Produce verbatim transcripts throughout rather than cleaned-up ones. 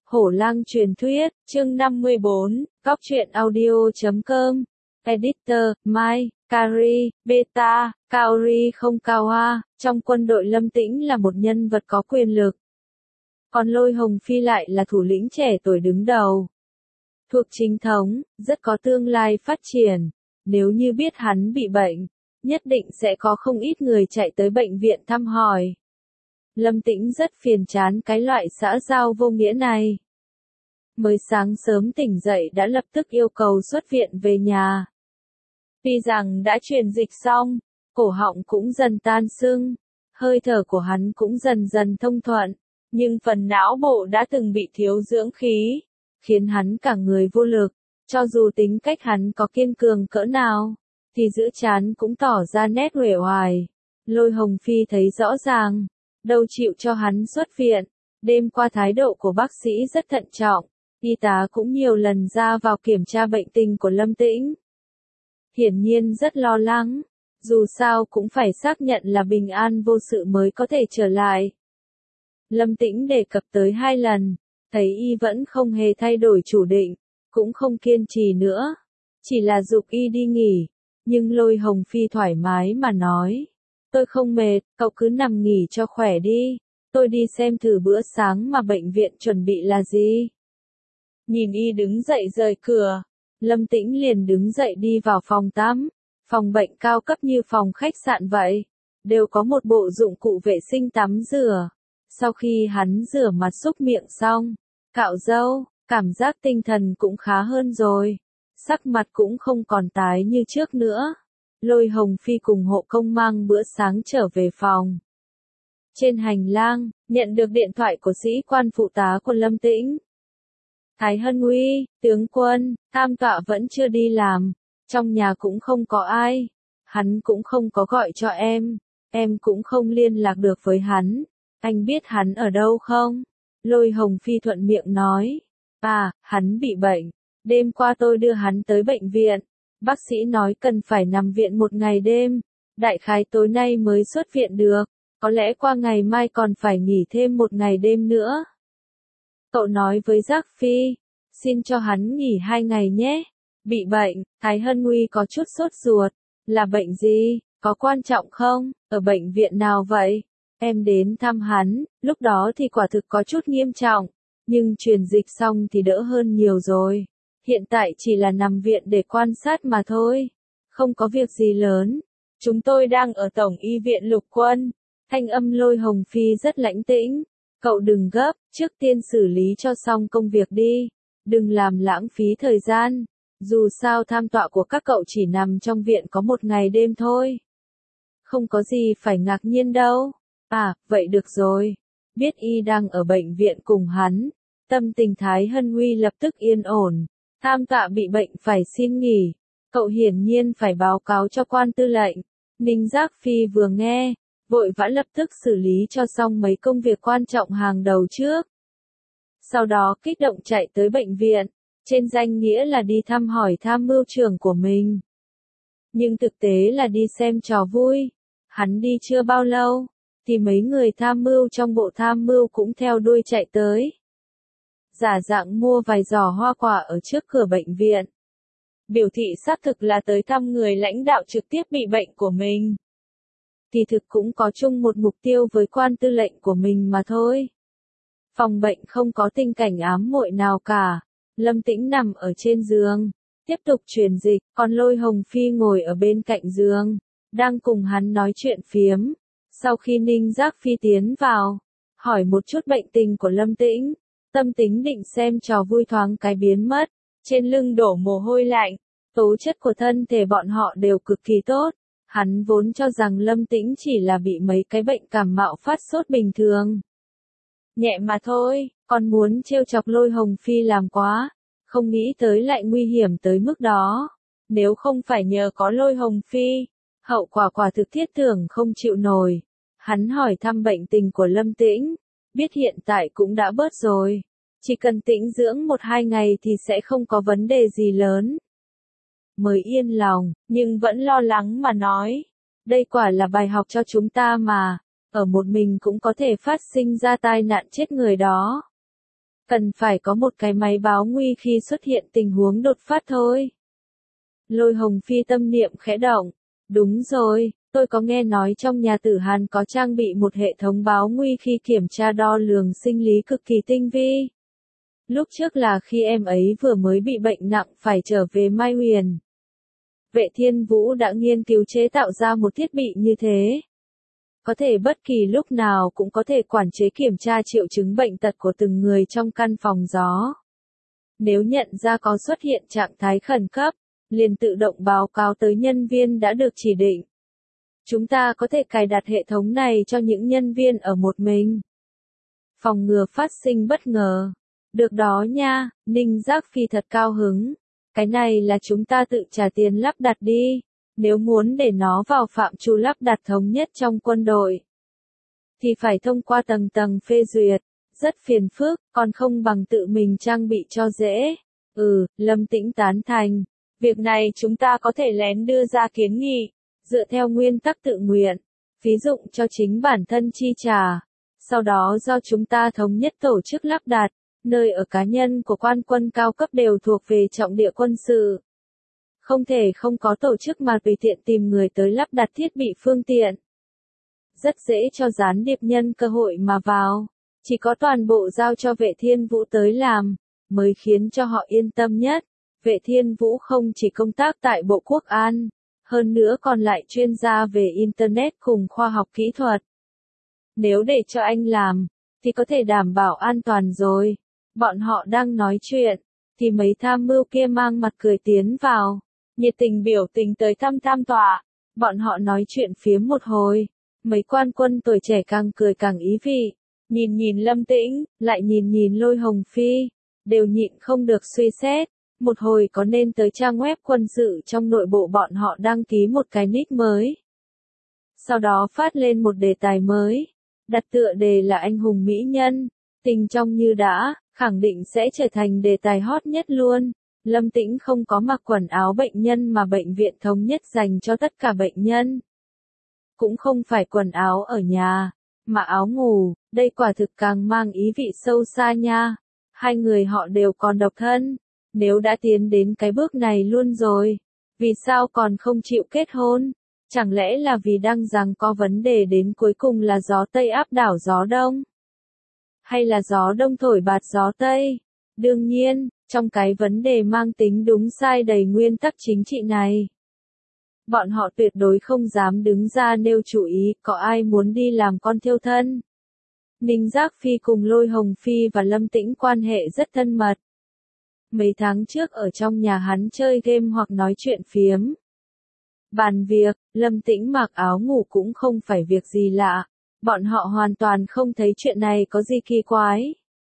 Hổ lang truyền thuyết, chương năm mươi bốn, góc truyện audio chấm com, Editor, Mai, Kari, Beta, Kaori không Kawa, trong quân đội Lâm Tĩnh là một nhân vật có quyền lực. Còn Lôi Hồng Phi lại là thủ lĩnh trẻ tuổi đứng đầu. Thuộc chính thống, rất có tương lai phát triển. Nếu như biết hắn bị bệnh, nhất định sẽ có không ít người chạy tới bệnh viện thăm hỏi. Lâm Tĩnh rất phiền chán cái loại xã giao vô nghĩa này. Mới sáng sớm tỉnh dậy đã lập tức yêu cầu xuất viện về nhà. Tuy rằng đã truyền dịch xong, cổ họng cũng dần tan sưng, hơi thở của hắn cũng dần dần thông thuận, nhưng phần não bộ đã từng bị thiếu dưỡng khí, khiến hắn cả người vô lực. Cho dù tính cách hắn có kiên cường cỡ nào, thì giữa trán cũng tỏ ra nét uể oải. Lôi Hồng Phi thấy rõ ràng, đâu chịu cho hắn xuất viện. Đêm qua thái độ của bác sĩ rất thận trọng, y tá cũng nhiều lần ra vào kiểm tra bệnh tình của Lâm Tĩnh. Hiển nhiên rất lo lắng, dù sao cũng phải xác nhận là bình an vô sự mới có thể trở lại. Lâm Tĩnh đề cập tới hai lần, thấy y vẫn không hề thay đổi chủ định, cũng không kiên trì nữa, chỉ là giục y đi nghỉ, nhưng Lôi Hồng Phi thoải mái mà nói, tôi không mệt, cậu cứ nằm nghỉ cho khỏe đi, tôi đi xem thử bữa sáng mà bệnh viện chuẩn bị là gì. Nhìn y đứng dậy rời cửa, Lâm Tĩnh liền đứng dậy đi vào phòng tắm, phòng bệnh cao cấp như phòng khách sạn vậy, đều có một bộ dụng cụ vệ sinh tắm rửa. Sau khi hắn rửa mặt súc miệng xong, cạo râu, cảm giác tinh thần cũng khá hơn rồi, sắc mặt cũng không còn tái như trước nữa. Lôi Hồng Phi cùng hộ công mang bữa sáng trở về phòng. Trên hành lang, nhận được điện thoại của sĩ quan phụ tá của Lâm Tĩnh. Thái Hân Uy, tướng quân, tam tọa vẫn chưa đi làm, trong nhà cũng không có ai, hắn cũng không có gọi cho em, em cũng không liên lạc được với hắn, anh biết hắn ở đâu không? Lôi Hồng Phi thuận miệng nói, à, hắn bị bệnh, đêm qua tôi đưa hắn tới bệnh viện, bác sĩ nói cần phải nằm viện một ngày đêm, đại khái tối nay mới xuất viện được, có lẽ qua ngày mai còn phải nghỉ thêm một ngày đêm nữa. Cậu nói với Giác Phi, xin cho hắn nghỉ hai ngày nhé. Bị bệnh, Thái Hân Uy có chút sốt ruột. Là bệnh gì, có quan trọng không, ở bệnh viện nào vậy? Em đến thăm hắn, lúc đó thì quả thực có chút nghiêm trọng, nhưng truyền dịch xong thì đỡ hơn nhiều rồi. Hiện tại chỉ là nằm viện để quan sát mà thôi, không có việc gì lớn. Chúng tôi đang ở Tổng y viện Lục Quân. Thanh âm Lôi Hồng Phi rất lãnh tĩnh. Cậu đừng gấp, trước tiên xử lý cho xong công việc đi, đừng làm lãng phí thời gian, dù sao tham tọa của các cậu chỉ nằm trong viện có một ngày đêm thôi. Không có gì phải ngạc nhiên đâu. À, vậy được rồi. Biết y đang ở bệnh viện cùng hắn, tâm tình Thái Hân Uy lập tức yên ổn. Tham tọa bị bệnh phải xin nghỉ, cậu hiển nhiên phải báo cáo cho quan tư lệnh. Ninh Giác Phi vừa nghe, vội vã lập tức xử lý cho xong mấy công việc quan trọng hàng đầu trước. Sau đó kích động chạy tới bệnh viện, trên danh nghĩa là đi thăm hỏi tham mưu trưởng của mình. Nhưng thực tế là đi xem trò vui. Hắn đi chưa bao lâu, thì mấy người tham mưu trong bộ tham mưu cũng theo đuôi chạy tới. Giả dạng mua vài giỏ hoa quả ở trước cửa bệnh viện. Biểu thị xác thực là tới thăm người lãnh đạo trực tiếp bị bệnh của mình. Thì thực cũng có chung một mục tiêu với quan tư lệnh của mình mà thôi. Phòng bệnh không có tình cảnh ám muội nào cả. Lâm Tĩnh nằm ở trên giường, tiếp tục truyền dịch, còn Lôi Hồng Phi ngồi ở bên cạnh giường, đang cùng hắn nói chuyện phiếm. Sau khi Ninh Giác Phi tiến vào, hỏi một chút bệnh tình của Lâm Tĩnh, tâm tính định xem trò vui thoáng cái biến mất, trên lưng đổ mồ hôi lạnh, tố chất của thân thể bọn họ đều cực kỳ tốt. Hắn vốn cho rằng Lâm Tĩnh chỉ là bị mấy cái bệnh cảm mạo phát sốt bình thường. Nhẹ mà thôi, còn muốn trêu chọc Lôi Hồng Phi làm quá, không nghĩ tới lại nguy hiểm tới mức đó. Nếu không phải nhờ có Lôi Hồng Phi, hậu quả quả thực thiết tưởng không chịu nổi. Hắn hỏi thăm bệnh tình của Lâm Tĩnh, biết hiện tại cũng đã bớt rồi, chỉ cần tĩnh dưỡng một hai ngày thì sẽ không có vấn đề gì lớn. Mới yên lòng, nhưng vẫn lo lắng mà nói, đây quả là bài học cho chúng ta mà, ở một mình cũng có thể phát sinh ra tai nạn chết người đó. Cần phải có một cái máy báo nguy khi xuất hiện tình huống đột phát thôi. Lôi Hồng Phi tâm niệm khẽ động. Đúng rồi, tôi có nghe nói trong nhà Tử Hàn có trang bị một hệ thống báo nguy khi kiểm tra đo lường sinh lý cực kỳ tinh vi. Lúc trước là khi em ấy vừa mới bị bệnh nặng phải trở về Mai Huyền. Vệ Thiên Vũ đã nghiên cứu chế tạo ra một thiết bị như thế. Có thể bất kỳ lúc nào cũng có thể quản chế kiểm tra triệu chứng bệnh tật của từng người trong căn phòng gió. Nếu nhận ra có xuất hiện trạng thái khẩn cấp, liền tự động báo cáo tới nhân viên đã được chỉ định. Chúng ta có thể cài đặt hệ thống này cho những nhân viên ở một mình. Phòng ngừa phát sinh bất ngờ. Được đó nha, Ninh Giác Phi thật cao hứng. Cái này là chúng ta tự trả tiền lắp đặt đi. Nếu muốn để nó vào phạm trù lắp đặt thống nhất trong quân đội, thì phải thông qua tầng tầng phê duyệt. Rất phiền phức, còn không bằng tự mình trang bị cho dễ. Ừ, Lâm Tĩnh tán thành. Việc này chúng ta có thể lén đưa ra kiến nghị, dựa theo nguyên tắc tự nguyện, phí dụng cho chính bản thân chi trả. Sau đó do chúng ta thống nhất tổ chức lắp đặt, nơi ở cá nhân của quan quân cao cấp đều thuộc về trọng địa quân sự. Không thể không có tổ chức mà tùy tiện tìm người tới lắp đặt thiết bị phương tiện. Rất dễ cho gián điệp nhân cơ hội mà vào, chỉ có toàn bộ giao cho Vệ Thiên Vũ tới làm, mới khiến cho họ yên tâm nhất. Vệ Thiên Vũ không chỉ công tác tại Bộ Quốc an, hơn nữa còn lại chuyên gia về Internet cùng khoa học kỹ thuật. Nếu để cho anh làm, thì có thể đảm bảo an toàn rồi. Bọn họ đang nói chuyện, thì mấy tham mưu kia mang mặt cười tiến vào, nhiệt tình biểu tình tới thăm tam tọa. Bọn họ nói chuyện phiếm một hồi, mấy quan quân tuổi trẻ càng cười càng ý vị, nhìn nhìn Lâm Tĩnh, lại nhìn nhìn Lôi Hồng Phi, đều nhịn không được suy xét. Một hồi có nên tới trang web quân sự trong nội bộ bọn họ đăng ký một cái nick mới. Sau đó phát lên một đề tài mới, đặt tựa đề là anh hùng mỹ nhân, tình trong như đã, khẳng định sẽ trở thành đề tài hot nhất luôn. Lâm Tĩnh không có mặc quần áo bệnh nhân mà bệnh viện thống nhất dành cho tất cả bệnh nhân. Cũng không phải quần áo ở nhà, mà áo ngủ, đây quả thực càng mang ý vị sâu xa nha. Hai người họ đều còn độc thân. Nếu đã tiến đến cái bước này luôn rồi, vì sao còn không chịu kết hôn? Chẳng lẽ là vì đang rằng có vấn đề đến cuối cùng là gió Tây áp đảo gió Đông? Hay là gió Đông thổi bạt gió Tây? Đương nhiên, trong cái vấn đề mang tính đúng sai đầy nguyên tắc chính trị này, bọn họ tuyệt đối không dám đứng ra nêu chủ ý, có ai muốn đi làm con thiêu thân. Ninh Giác Phi cùng Lôi Hồng Phi và Lâm Tĩnh quan hệ rất thân mật. Mấy tháng trước ở trong nhà hắn chơi game hoặc nói chuyện phiếm. Bàn việc, Lâm Tĩnh mặc áo ngủ cũng không phải việc gì lạ. Bọn họ hoàn toàn không thấy chuyện này có gì kỳ quái.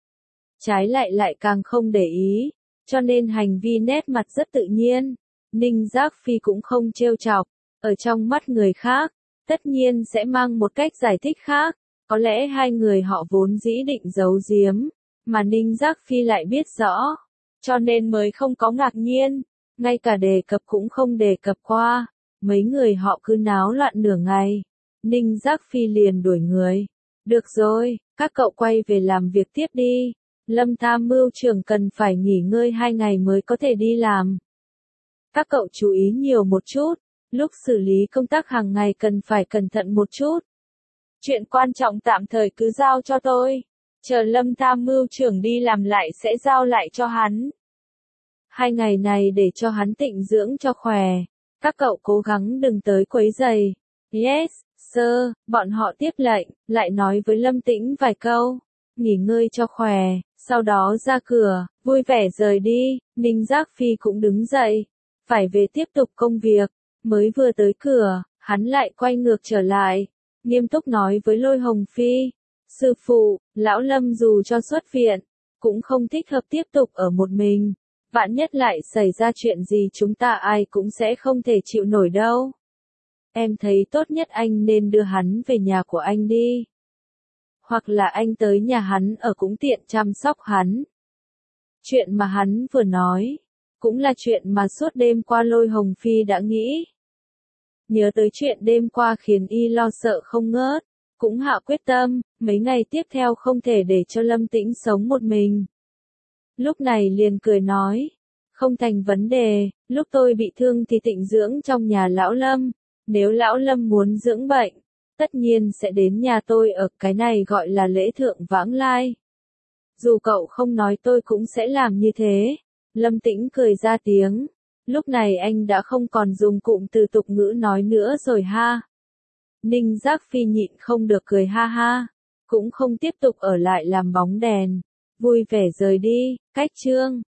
Trái lại lại càng không để ý, cho nên hành vi nét mặt rất tự nhiên. Ninh Giác Phi cũng không trêu chọc, ở trong mắt người khác, tất nhiên sẽ mang một cách giải thích khác. Có lẽ hai người họ vốn dĩ định giấu giếm, mà Ninh Giác Phi lại biết rõ. Cho nên mới không có ngạc nhiên, ngay cả đề cập cũng không đề cập qua. Mấy người họ cứ náo loạn nửa ngày. Ninh Giác Phi liền đuổi người. Được rồi, các cậu quay về làm việc tiếp đi. Lâm tham mưu trưởng cần phải nghỉ ngơi hai ngày mới có thể đi làm. Các cậu chú ý nhiều một chút, lúc xử lý công tác hàng ngày cần phải cẩn thận một chút. Chuyện quan trọng tạm thời cứ giao cho tôi. Chờ Lâm tham mưu trưởng đi làm lại sẽ giao lại cho hắn. Hai ngày này để cho hắn tịnh dưỡng cho khỏe. Các cậu cố gắng đừng tới quấy rầy. Yes, sir, bọn họ tiếp lệnh, lại nói với Lâm Tĩnh vài câu. Nghỉ ngơi cho khỏe, sau đó ra cửa, vui vẻ rời đi. Ninh Giác Phi cũng đứng dậy, phải về tiếp tục công việc. Mới vừa tới cửa, hắn lại quay ngược trở lại, nghiêm túc nói với Lôi Hồng Phi. Sư phụ, lão Lâm dù cho xuất viện, cũng không thích hợp tiếp tục ở một mình. Vạn nhất lại xảy ra chuyện gì chúng ta ai cũng sẽ không thể chịu nổi đâu. Em thấy tốt nhất anh nên đưa hắn về nhà của anh đi. Hoặc là anh tới nhà hắn ở cũng tiện chăm sóc hắn. Chuyện mà hắn vừa nói, cũng là chuyện mà suốt đêm qua Lôi Hồng Phi đã nghĩ. Nhớ tới chuyện đêm qua khiến y lo sợ không ngớt, cũng hạ quyết tâm, mấy ngày tiếp theo không thể để cho Lâm Tĩnh sống một mình. lúc này liền cười nói. Không thành vấn đề, lúc tôi bị thương thì tịnh dưỡng trong nhà lão Lâm. Nếu lão Lâm muốn dưỡng bệnh, tất nhiên sẽ đến nhà tôi ở, cái này gọi là lễ thượng vãng lai. Dù cậu không nói tôi cũng sẽ làm như thế. Lâm Tĩnh cười ra tiếng. Lúc này anh đã không còn dùng cụm từ tục ngữ nói nữa rồi ha. Ninh Giác Phi nhịn không được cười ha ha. Cũng không tiếp tục ở lại làm bóng đèn. Vui vẻ rời đi, cách chương.